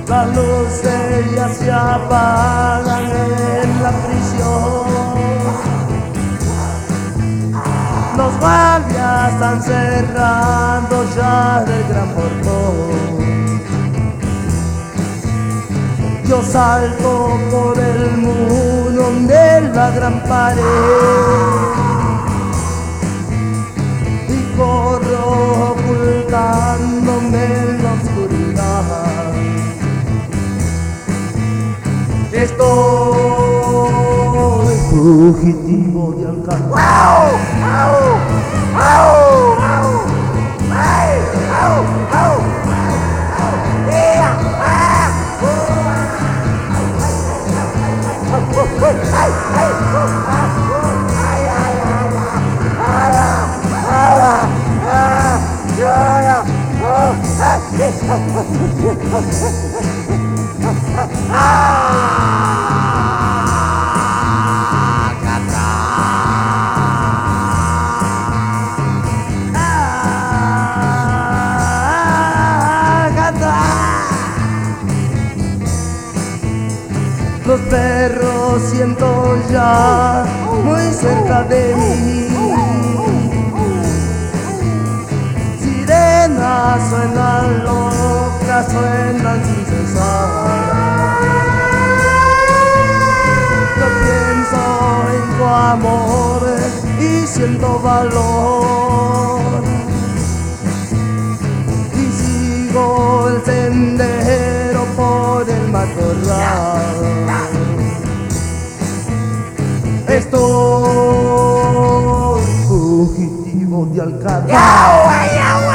Las luces ya se apagan en la prisión. Los guardias están cerrando ya el gran portón. Yo salto por el muro de la gran pared y corro ocultándome en la oscuridad. Estoy fugitivo de Alcatraz. Los perros siento ya muy cerca de mí. Sirenas suenan locas, suenan sin cesar. Yo pienso en tu amor y siento valor. Y sigo el sendero por el matorral. Estoy fugitivo de Alcatraz.